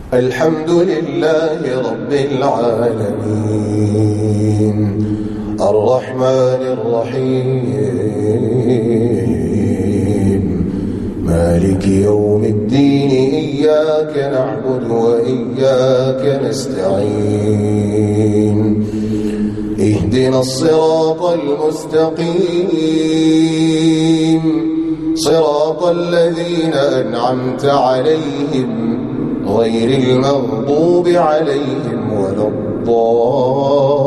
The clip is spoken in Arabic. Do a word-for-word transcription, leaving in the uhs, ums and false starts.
الحمد لله رب العالمين الرحمن الرحيم مالك يوم الدين إياك نعبد وإياك نستعين اهدنا الصراط المستقيم صراط الذين أنعمت عليهم غير المغضوب عليهم ولا الضالين